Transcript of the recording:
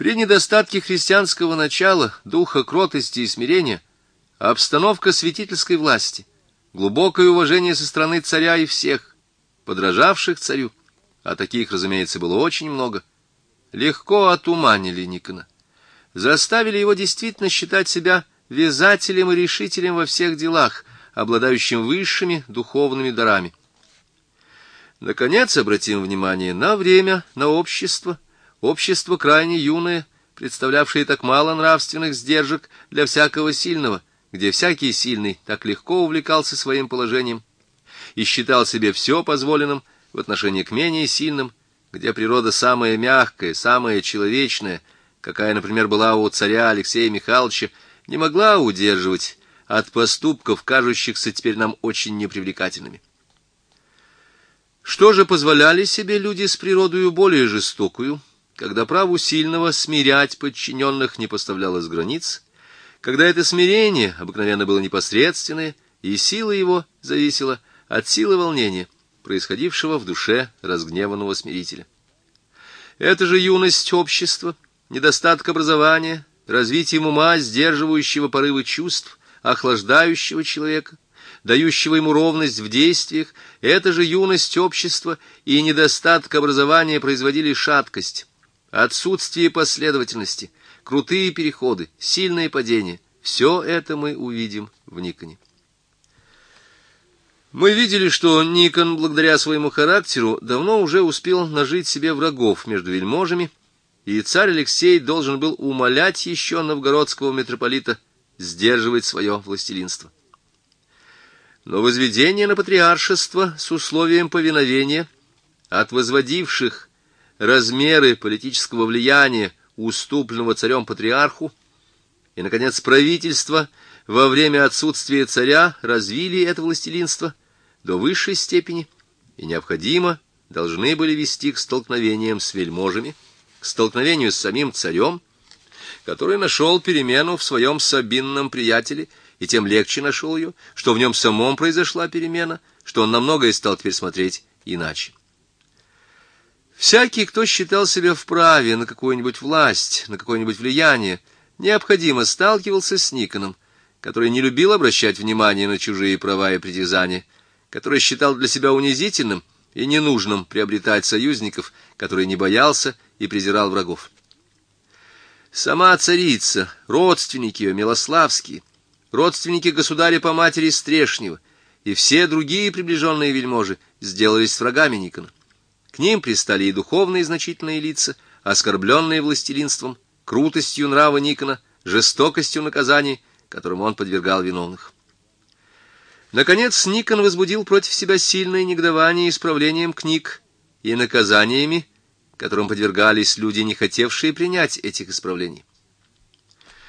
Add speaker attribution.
Speaker 1: При недостатке христианского начала, духа кротости и смирения, обстановка святительской власти, глубокое уважение со стороны царя и всех, подражавших царю, а таких, разумеется, было очень много, легко отуманили Никона, заставили его действительно считать себя вязателем и решителем во всех делах, обладающим высшими духовными дарами. Наконец, обратим внимание на время, на общество крайне юное, представлявшее так мало нравственных сдержек для всякого сильного, где всякий сильный так легко увлекался своим положением и считал себе все позволенным в отношении к менее сильным, где природа самая мягкая, самая человечная, какая, например, была у царя Алексея Михайловича, не могла удерживать от поступков, кажущихся теперь нам очень непривлекательными. Что же позволяли себе люди с природою более жестокую, когда праву сильного смирять подчиненных не поставлялось границ, когда это смирение обыкновенно было непосредственное, и сила его зависела от силы волнения, происходившего в душе разгневанного смирителя. Это же юность общества, недостаток образования, развитием ума, сдерживающего порывы чувств, охлаждающего человека, дающего ему ровность в действиях, это же юность общества и недостаток образования производили шаткость, отсутствие последовательности, крутые переходы, сильные падения. Все это мы увидим в Никоне. Мы видели, что Никон, благодаря своему характеру, давно уже успел нажить себе врагов между вельможами, и царь Алексей должен был умолять еще новгородского митрополита сдерживать свое властелинство. Но возведение на патриаршество с условием повиновения от возводивших размеры политического влияния уступленного царем патриарху и, наконец, правительство во время отсутствия царя развили это властелинство до высшей степени и необходимо должны были вести к столкновениям с вельможами, к столкновению с самим царем, который нашел перемену в своем сабинном приятеле, и тем легче нашел ее, что в нем самом произошла перемена, что он на многое стал теперь смотреть иначе. Всякий, кто считал себя вправе на какую-нибудь власть, на какое-нибудь влияние, необходимо сталкивался с Никоном, который не любил обращать внимание на чужие права и притязания, который считал для себя унизительным и ненужным приобретать союзников, который не боялся и презирал врагов. Сама царица, родственники ее милославские, родственники государя по матери Стрешнева и все другие приближенные вельможи сделались врагами Никона. К ним пристали и духовные значительные лица, оскорбленные властелинством, крутостью нрава Никона, жестокостью наказаний, которым он подвергал виновных. Наконец, Никон возбудил против себя сильное негодование исправлением книг и наказаниями, которым подвергались люди, не хотевшие принять этих исправлений.